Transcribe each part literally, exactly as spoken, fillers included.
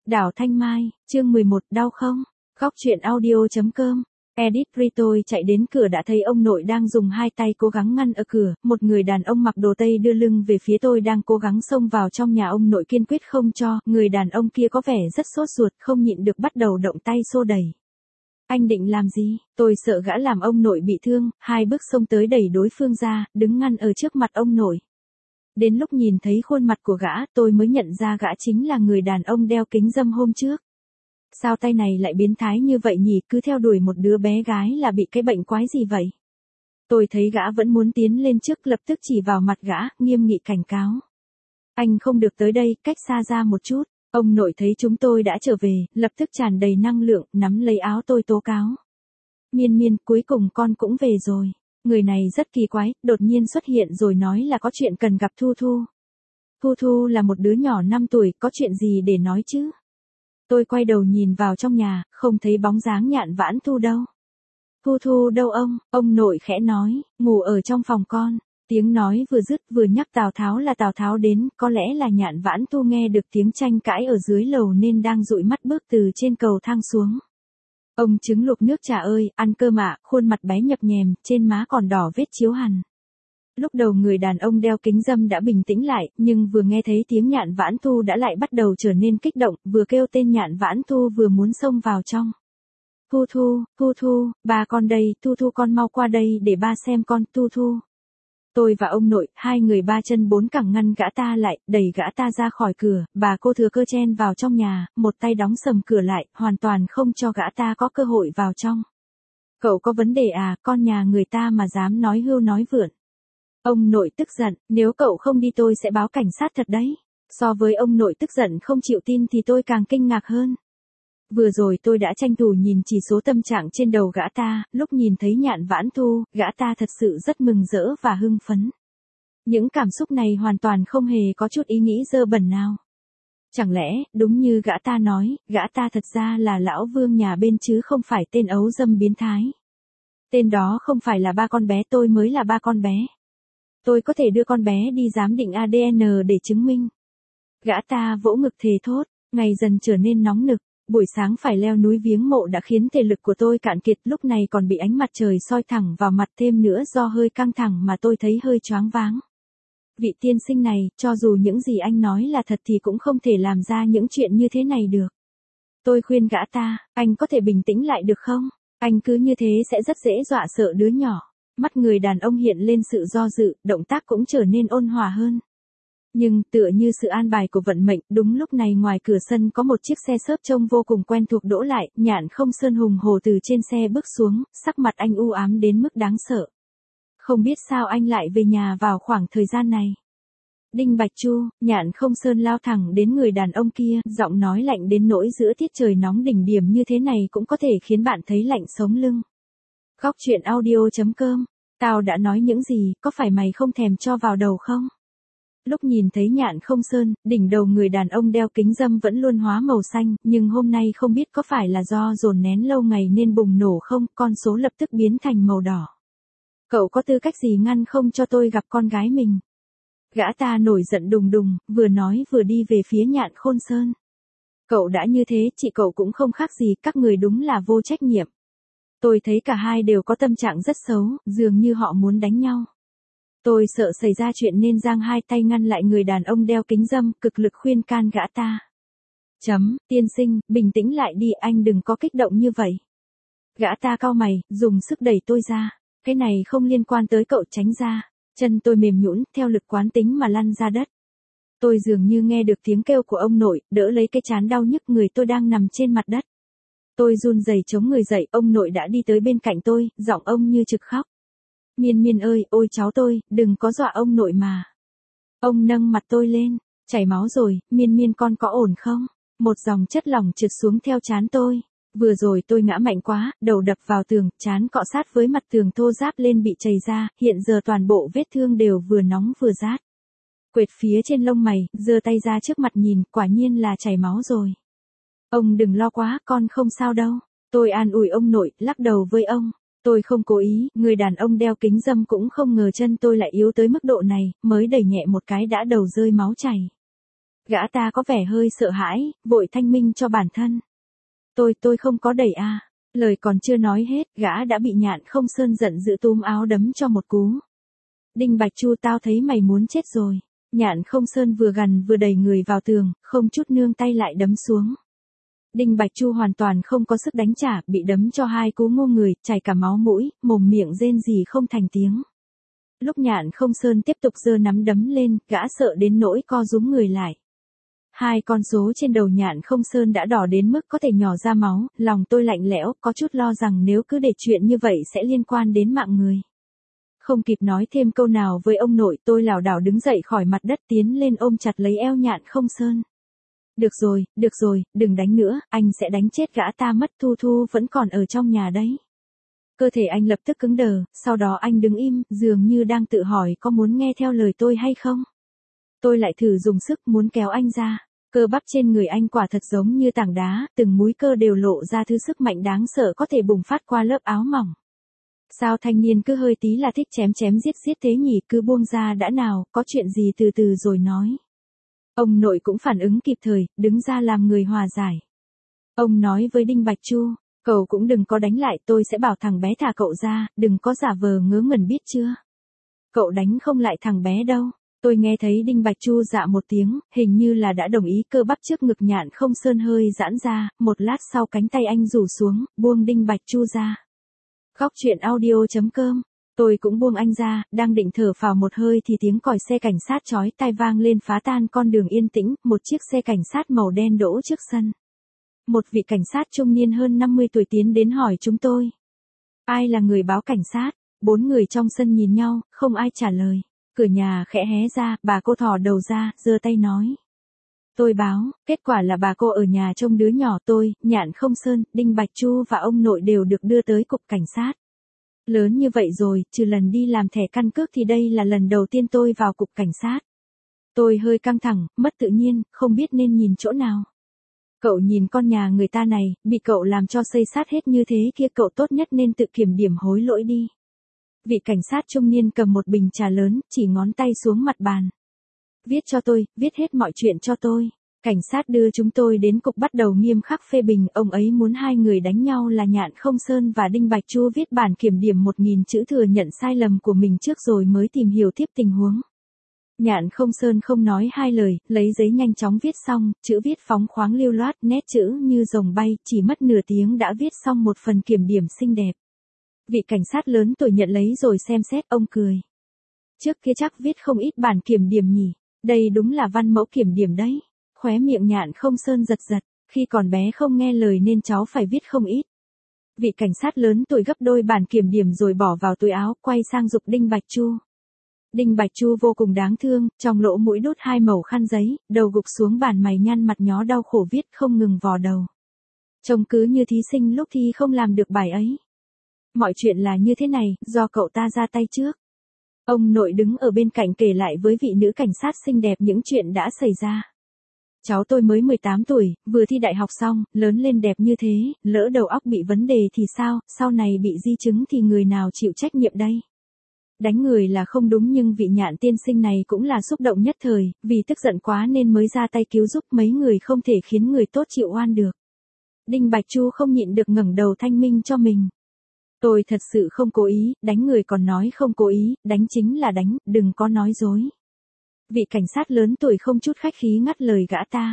Đảo Thanh Mai, chương mười một, đau không? Góc truyện audio.com. Edit Ritoy chạy đến cửa đã thấy ông nội đang dùng hai tay cố gắng ngăn ở cửa, một người đàn ông mặc đồ tây đưa lưng về phía tôi đang cố gắng xông vào trong nhà, ông nội kiên quyết không cho, người đàn ông kia có vẻ rất sốt ruột, không nhịn được bắt đầu động tay xô đẩy. Anh định làm gì? Tôi sợ gã làm ông nội bị thương, hai bước xông tới đẩy đối phương ra, đứng ngăn ở trước mặt ông nội. Đến lúc nhìn thấy khuôn mặt của gã, tôi mới nhận ra gã chính là người đàn ông đeo kính râm hôm trước. Sao tay này lại biến thái như vậy nhỉ, cứ theo đuổi một đứa bé gái là bị cái bệnh quái gì vậy? Tôi thấy gã vẫn muốn tiến lên trước, lập tức chỉ vào mặt gã, nghiêm nghị cảnh cáo. Anh không được tới đây, cách xa ra một chút. Ông nội thấy chúng tôi đã trở về, lập tức tràn đầy năng lượng, nắm lấy áo tôi tố cáo. Miên Miên, cuối cùng con cũng về rồi. Người này rất kỳ quái, đột nhiên xuất hiện rồi nói là có chuyện cần gặp Thu Thu. Thu Thu là một đứa nhỏ năm tuổi, có chuyện gì để nói chứ? Tôi quay đầu nhìn vào trong nhà, không thấy bóng dáng Nhạn Vãn Thu đâu. Thu Thu đâu ông? Ông nội khẽ nói, ngủ ở trong phòng con. Tiếng nói vừa dứt vừa nhắc Tào Tháo là Tào Tháo đến, có lẽ là Nhạn Vãn Thu nghe được tiếng tranh cãi ở dưới lầu nên đang dụi mắt bước từ trên cầu thang xuống. Ông trứng luộc nước trà ơi, ăn cơm ạ, khuôn mặt bé nhập nhèm, trên má còn đỏ vết chiếu hằn. Lúc đầu người đàn ông đeo kính râm đã bình tĩnh lại, nhưng vừa nghe thấy tiếng Nhạn Vãn Thu đã lại bắt đầu trở nên kích động, vừa kêu tên Nhạn Vãn Thu vừa muốn xông vào trong. Thu Thu, Thu Thu, ba con đây, Thu Thu con mau qua đây để ba xem con, Thu Thu. Tôi và ông nội, hai người ba chân bốn cẳng ngăn gã ta lại, đẩy gã ta ra khỏi cửa, bà cô thừa cơ chen vào trong nhà, một tay đóng sầm cửa lại, hoàn toàn không cho gã ta có cơ hội vào trong. Cậu có vấn đề à, con nhà người ta mà dám nói hưu nói vượn. Ông nội tức giận, nếu cậu không đi tôi sẽ báo cảnh sát thật đấy. So với ông nội tức giận không chịu tin thì tôi càng kinh ngạc hơn. Vừa rồi tôi đã tranh thủ nhìn chỉ số tâm trạng trên đầu gã ta, lúc nhìn thấy Nhạn Vãn Thu, gã ta thật sự rất mừng rỡ và hưng phấn. Những cảm xúc này hoàn toàn không hề có chút ý nghĩ dơ bẩn nào. Chẳng lẽ, đúng như gã ta nói, gã ta thật ra là lão Vương nhà bên chứ không phải tên ấu dâm biến thái. Tên đó không phải là ba con bé, tôi mới là ba con bé. Tôi có thể đưa con bé đi giám định a đê en để chứng minh. Gã ta vỗ ngực thề thốt, ngày dần trở nên nóng nực. Buổi sáng phải leo núi viếng mộ đã khiến thể lực của tôi cạn kiệt, lúc này còn bị ánh mặt trời soi thẳng vào mặt, thêm nữa do hơi căng thẳng mà tôi thấy hơi choáng váng. Vị tiên sinh này, cho dù những gì anh nói là thật thì cũng không thể làm ra những chuyện như thế này được. Tôi khuyên gã ta, anh có thể bình tĩnh lại được không? Anh cứ như thế sẽ rất dễ dọa sợ đứa nhỏ. Mắt người đàn ông hiện lên sự do dự, động tác cũng trở nên ôn hòa hơn. Nhưng, tựa như sự an bài của vận mệnh, đúng lúc này ngoài cửa sân có một chiếc xe xớp trông vô cùng quen thuộc đỗ lại, Nhạn Không Sơn hùng hổ từ trên xe bước xuống, sắc mặt anh u ám đến mức đáng sợ. Không biết sao anh lại về nhà vào khoảng thời gian này. Đinh Bạch Chu, Nhạn Không Sơn lao thẳng đến người đàn ông kia, giọng nói lạnh đến nỗi giữa tiết trời nóng đỉnh điểm như thế này cũng có thể khiến bạn thấy lạnh sống lưng. Góc truyện audio.com, tao đã nói những gì, có phải mày không thèm cho vào đầu không? Lúc nhìn thấy Nhạn Không Sơn, đỉnh đầu người đàn ông đeo kính râm vẫn luôn hóa màu xanh, nhưng hôm nay không biết có phải là do dồn nén lâu ngày nên bùng nổ không, con số lập tức biến thành màu đỏ. Cậu có tư cách gì ngăn không cho tôi gặp con gái mình? Gã ta nổi giận đùng đùng, vừa nói vừa đi về phía Nhạn Khôn Sơn. Cậu đã như thế, chị cậu cũng không khác gì, các người đúng là vô trách nhiệm. Tôi thấy cả hai đều có tâm trạng rất xấu, dường như họ muốn đánh nhau. Tôi sợ xảy ra chuyện nên giang hai tay ngăn lại người đàn ông đeo kính râm, cực lực khuyên can gã ta. Chấm, tiên sinh, bình tĩnh lại đi, anh đừng có kích động như vậy. Gã ta cau mày, dùng sức đẩy tôi ra. Cái này không liên quan tới cậu, tránh ra. Chân tôi mềm nhũn, theo lực quán tính mà lăn ra đất. Tôi dường như nghe được tiếng kêu của ông nội, đỡ lấy cái trán đau nhức người tôi đang nằm trên mặt đất. Tôi run rẩy chống người dậy, ông nội đã đi tới bên cạnh tôi, giọng ông như trực khóc. Miên Miên ơi, ôi cháu tôi, đừng có dọa ông nội mà. Ông nâng mặt tôi lên, chảy máu rồi, Miên Miên con có ổn không? Một dòng chất lỏng trượt xuống theo trán tôi. Vừa rồi tôi ngã mạnh quá, đầu đập vào tường, trán cọ sát với mặt tường thô ráp lên bị chảy ra, hiện giờ toàn bộ vết thương đều vừa nóng vừa rát. Quệt phía trên lông mày, giơ tay ra trước mặt nhìn, quả nhiên là chảy máu rồi. Ông đừng lo quá, con không sao đâu. Tôi an ủi ông nội, lắc đầu với ông. Tôi không cố ý, người đàn ông đeo kính râm cũng không ngờ chân tôi lại yếu tới mức độ này, mới đẩy nhẹ một cái đã đầu rơi máu chảy. Gã ta có vẻ hơi sợ hãi, vội thanh minh cho bản thân. Tôi, tôi không có đẩy à. Lời còn chưa nói hết, gã đã bị Nhạn Không Sơn giận dữ túm áo đấm cho một cú. Đinh Bạch Chu, tao thấy mày muốn chết rồi. Nhạn Không Sơn vừa gằn vừa đẩy người vào tường, không chút nương tay lại đấm xuống. Đinh Bạch Chu hoàn toàn không có sức đánh trả, bị đấm cho hai cú ngu người, chảy cả máu mũi, mồm miệng rên rỉ không thành tiếng. Lúc Nhạn Không Sơn tiếp tục giơ nắm đấm lên, gã sợ đến nỗi co rúm người lại. Hai con số trên đầu Nhạn Không Sơn đã đỏ đến mức có thể nhỏ ra máu, lòng tôi lạnh lẽo, có chút lo rằng nếu cứ để chuyện như vậy sẽ liên quan đến mạng người. Không kịp nói thêm câu nào với ông nội, tôi lảo đảo đứng dậy khỏi mặt đất tiến lên ôm chặt lấy eo Nhạn Không Sơn. Được rồi, được rồi, đừng đánh nữa, anh sẽ đánh chết gã ta mất. Thu Thu vẫn còn ở trong nhà đấy. Cơ thể anh lập tức cứng đờ, sau đó anh đứng im, dường như đang tự hỏi có muốn nghe theo lời tôi hay không. Tôi lại thử dùng sức muốn kéo anh ra. Cơ bắp trên người anh quả thật giống như tảng đá, từng múi cơ đều lộ ra thứ sức mạnh đáng sợ có thể bùng phát qua lớp áo mỏng. Sao thanh niên cứ hơi tí là thích chém chém giết giết thế nhỉ, cứ buông ra đã nào, có chuyện gì từ từ rồi nói. Ông nội cũng phản ứng kịp thời, đứng ra làm người hòa giải. Ông nói với Đinh Bạch Chu, cậu cũng đừng có đánh lại, tôi sẽ bảo thằng bé thả cậu ra, đừng có giả vờ ngớ ngẩn biết chưa. Cậu đánh không lại thằng bé đâu. Tôi nghe thấy Đinh Bạch Chu dạ một tiếng, hình như là đã đồng ý. Cơ bắp trước ngực Nhạn Không Sơn hơi giãn ra, một lát sau cánh tay anh rủ xuống, buông Đinh Bạch Chu ra. Khóc chuyện audio chấm com. Tôi cũng buông anh ra, đang định thở phào một hơi thì tiếng còi xe cảnh sát chói tai vang lên phá tan con đường yên tĩnh, một chiếc xe cảnh sát màu đen đỗ trước sân. Một vị cảnh sát trung niên hơn năm mươi tuổi tiến đến hỏi chúng tôi. Ai là người báo cảnh sát? Bốn người trong sân nhìn nhau, không ai trả lời. Cửa nhà khẽ hé ra, bà cô thò đầu ra, giơ tay nói. Tôi báo, kết quả là bà cô ở nhà trông đứa nhỏ. Tôi, Nhạn Không Sơn, Đinh Bạch Chu và ông nội đều được đưa tới cục cảnh sát. Lớn như vậy rồi, trừ lần đi làm thẻ căn cước thì đây là lần đầu tiên tôi vào cục cảnh sát. Tôi hơi căng thẳng, mất tự nhiên, không biết nên nhìn chỗ nào. Cậu nhìn con nhà người ta này, bị cậu làm cho xây sát hết như thế kia, cậu tốt nhất nên tự kiểm điểm hối lỗi đi. Vị cảnh sát trung niên cầm một bình trà lớn, chỉ ngón tay xuống mặt bàn. Viết cho tôi, viết hết mọi chuyện cho tôi. Cảnh sát đưa chúng tôi đến cục bắt đầu nghiêm khắc phê bình. Ông ấy muốn hai người đánh nhau là Nhạn Không Sơn và Đinh Bạch Chu viết bản kiểm điểm một nghìn chữ thừa nhận sai lầm của mình trước rồi mới tìm hiểu tiếp tình huống. Nhạn Không Sơn không nói hai lời, lấy giấy nhanh chóng viết xong, chữ viết phóng khoáng lưu loát, nét chữ như rồng bay, chỉ mất nửa tiếng đã viết xong một phần kiểm điểm xinh đẹp. Vị cảnh sát lớn tuổi nhận lấy rồi xem xét, ông cười. Trước kia chắc viết không ít bản kiểm điểm nhỉ, đây đúng là văn mẫu kiểm điểm đấy. Khóe miệng Nhạn Không Sơn giật giật, khi còn bé không nghe lời nên cháu phải viết không ít. Vị cảnh sát lớn tuổi gấp đôi bản kiểm điểm rồi bỏ vào túi áo, quay sang giục Đinh Bạch Chu. Đinh Bạch Chu vô cùng đáng thương, trong lỗ mũi đút hai mẩu khăn giấy, đầu gục xuống bàn, mày nhăn mặt nhó đau khổ viết không ngừng vò đầu. Trông cứ như thí sinh lúc thi không làm được bài ấy. Mọi chuyện là như thế này, do cậu ta ra tay trước. Ông nội đứng ở bên cạnh kể lại với vị nữ cảnh sát xinh đẹp những chuyện đã xảy ra. Cháu tôi mới mười tám tuổi, vừa thi đại học xong, lớn lên đẹp như thế, lỡ đầu óc bị vấn đề thì sao, sau này bị di chứng thì người nào chịu trách nhiệm đây? Đánh người là không đúng nhưng vị Nhạn tiên sinh này cũng là xúc động nhất thời, vì tức giận quá nên mới ra tay cứu giúp, mấy người không thể khiến người tốt chịu oan được. Đinh Bạch Chu không nhịn được ngẩng đầu thanh minh cho mình. Tôi thật sự không cố ý, đánh người còn nói không cố ý, đánh chính là đánh, đừng có nói dối. Vị cảnh sát lớn tuổi không chút khách khí ngắt lời gã ta.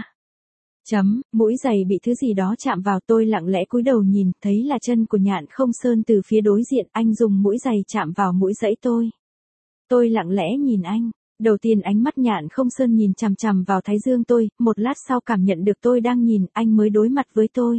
Chấm, mũi giày bị thứ gì đó chạm vào. Tôi lặng lẽ cúi đầu nhìn, thấy là chân của Nhạn Không Sơn từ phía đối diện, anh dùng mũi giày chạm vào mũi giẫy tôi. Tôi lặng lẽ nhìn anh, đầu tiên ánh mắt Nhạn Không Sơn nhìn chằm chằm vào thái dương tôi, một lát sau cảm nhận được tôi đang nhìn, anh mới đối mặt với tôi.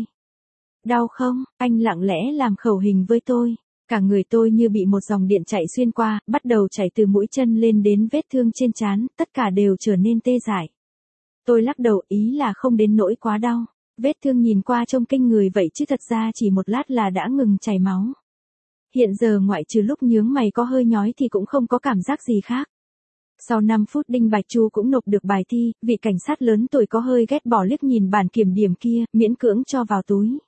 Đau không? Anh lặng lẽ làm khẩu hình với tôi. Cả người tôi như bị một dòng điện chạy xuyên qua, bắt đầu chảy từ mũi chân lên đến vết thương trên trán, tất cả đều trở nên tê dại. Tôi lắc đầu, ý là không đến nỗi quá đau. Vết thương nhìn qua trông kinh người vậy chứ thật ra chỉ một lát là đã ngừng chảy máu. Hiện giờ ngoại trừ lúc nhướng mày có hơi nhói thì cũng không có cảm giác gì khác. Sau năm phút Đinh Bạch Chu cũng nộp được bài thi, vị cảnh sát lớn tuổi có hơi ghét bỏ liếc nhìn bản kiểm điểm kia, miễn cưỡng cho vào túi.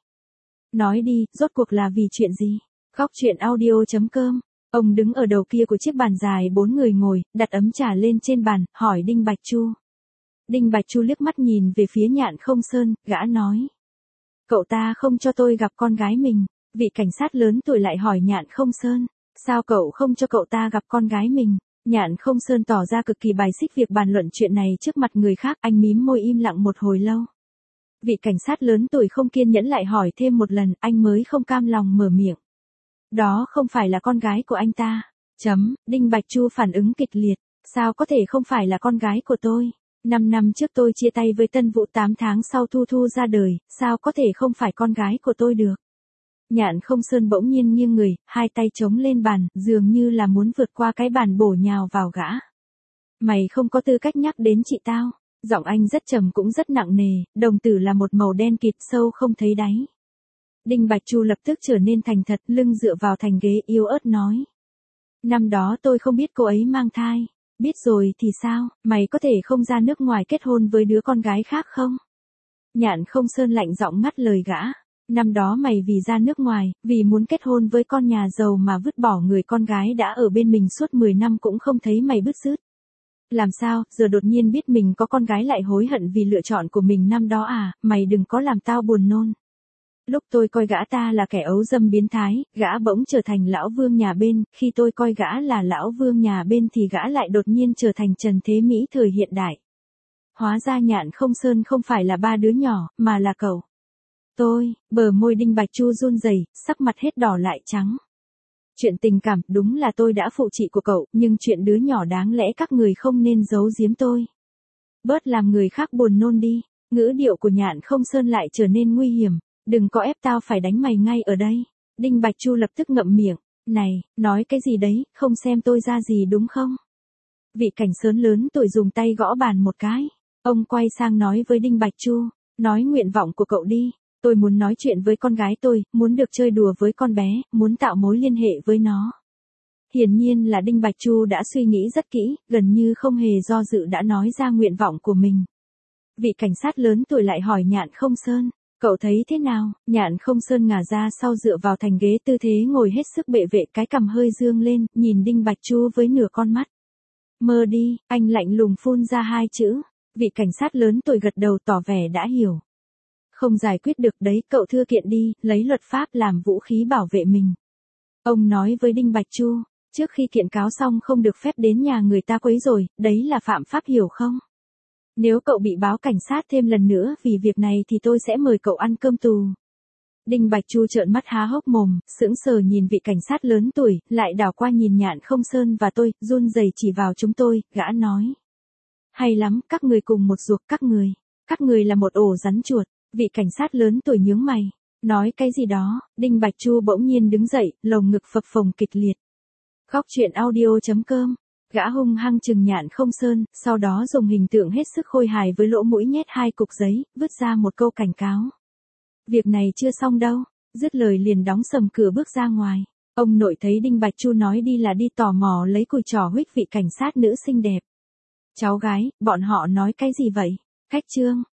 Nói đi, rốt cuộc là vì chuyện gì? Khóc chuyện audio chấm com. Ông đứng ở đầu kia của chiếc bàn dài bốn người ngồi, đặt ấm trà lên trên bàn, hỏi Đinh Bạch Chu. Đinh Bạch Chu liếc mắt nhìn về phía Nhạn Không Sơn, gã nói. Cậu ta không cho tôi gặp con gái mình. Vị cảnh sát lớn tuổi lại hỏi Nhạn Không Sơn. Sao cậu không cho cậu ta gặp con gái mình? Nhạn Không Sơn tỏ ra cực kỳ bài xích việc bàn luận chuyện này trước mặt người khác, anh mím môi im lặng một hồi lâu. Vị cảnh sát lớn tuổi không kiên nhẫn lại hỏi thêm một lần, anh mới không cam lòng mở miệng. Đó không phải là con gái của anh ta. Chấm, Đinh Bạch Chu phản ứng kịch liệt. Sao có thể không phải là con gái của tôi? Năm năm trước tôi chia tay với Tân Vũ, tám tháng sau Thu Thu ra đời, sao có thể không phải con gái của tôi được? Nhạn Không Sơn bỗng nhiên nghiêng người, hai tay chống lên bàn, dường như là muốn vượt qua cái bàn bổ nhào vào gã. Mày không có tư cách nhắc đến chị tao. Giọng anh rất trầm cũng rất nặng nề, đồng tử là một màu đen kịt sâu không thấy đáy. Đinh Bạch Chu lập tức trở nên thành thật, lưng dựa vào thành ghế yếu ớt nói. Năm đó tôi không biết cô ấy mang thai. Biết rồi thì sao, mày có thể không ra nước ngoài kết hôn với đứa con gái khác không? Nhạn Không Sơn lạnh giọng ngắt lời gã. Năm đó mày vì ra nước ngoài, vì muốn kết hôn với con nhà giàu mà vứt bỏ người con gái đã ở bên mình suốt mười năm cũng không thấy mày bứt rứt. Làm sao, giờ đột nhiên biết mình có con gái lại hối hận vì lựa chọn của mình năm đó à, mày đừng có làm tao buồn nôn. Lúc tôi coi gã ta là kẻ ấu dâm biến thái, gã bỗng trở thành lão vương nhà bên, khi tôi coi gã là lão vương nhà bên thì gã lại đột nhiên trở thành Trần Thế Mỹ thời hiện đại. Hóa ra Nhạn Không Sơn không phải là ba đứa nhỏ, mà là cậu. Tôi, bờ môi Đinh Bạch Chu run rẩy, sắc mặt hết đỏ lại trắng. Chuyện tình cảm, đúng là tôi đã phụ chị của cậu, nhưng chuyện đứa nhỏ đáng lẽ các người không nên giấu giếm tôi. Bớt làm người khác buồn nôn đi, ngữ điệu của Nhạn Không Sơn lại trở nên nguy hiểm. Đừng có ép tao phải đánh mày ngay ở đây. Đinh Bạch Chu lập tức ngậm miệng. Này, nói cái gì đấy, không xem tôi ra gì đúng không? Vị cảnh sớn lớn tuổi dùng tay gõ bàn một cái. Ông quay sang nói với Đinh Bạch Chu. Nói nguyện vọng của cậu đi. Tôi muốn nói chuyện với con gái tôi, muốn được chơi đùa với con bé, muốn tạo mối liên hệ với nó. Hiển nhiên là Đinh Bạch Chu đã suy nghĩ rất kỹ, gần như không hề do dự đã nói ra nguyện vọng của mình. Vị cảnh sát lớn tuổi lại hỏi Nhạn Không Sơn. Cậu thấy thế nào? Nhạn Không Sơn ngả ra sau dựa vào thành ghế, tư thế ngồi hết sức bệ vệ, cái cằm hơi dương lên, nhìn Đinh Bạch Chu với nửa con mắt. Mơ đi, anh lạnh lùng phun ra hai chữ. Vị cảnh sát lớn tuổi gật đầu tỏ vẻ đã hiểu. Không giải quyết được đấy, cậu thưa kiện đi, lấy luật pháp làm vũ khí bảo vệ mình. Ông nói với Đinh Bạch Chu, trước khi kiện cáo xong không được phép đến nhà người ta quấy rối, đấy là phạm pháp hiểu không? Nếu cậu bị báo cảnh sát thêm lần nữa vì việc này thì tôi sẽ mời cậu ăn cơm tù. Đinh Bạch Chu trợn mắt há hốc mồm, sững sờ nhìn vị cảnh sát lớn tuổi, lại đảo qua nhìn Nhạn Không Sơn và tôi, run rẩy chỉ vào chúng tôi, gã nói. Hay lắm, các người cùng một ruột, các người. Các người là một ổ rắn chuột. Vị cảnh sát lớn tuổi nhướng mày. Nói cái gì đó, Đinh Bạch Chu bỗng nhiên đứng dậy, lồng ngực phập phồng kịch liệt. Góc truyện audio chấm com. Gã hung hăng chừng Nhạn Không Sơn, sau đó dùng hình tượng hết sức khôi hài với lỗ mũi nhét hai cục giấy, vứt ra một câu cảnh cáo. Việc này chưa xong đâu, dứt lời liền đóng sầm cửa bước ra ngoài. Ông nội thấy Đinh Bạch Chu nói đi là đi, tò mò lấy cùi trò huých vị cảnh sát nữ xinh đẹp. Cháu gái, bọn họ nói cái gì vậy? Cách chương.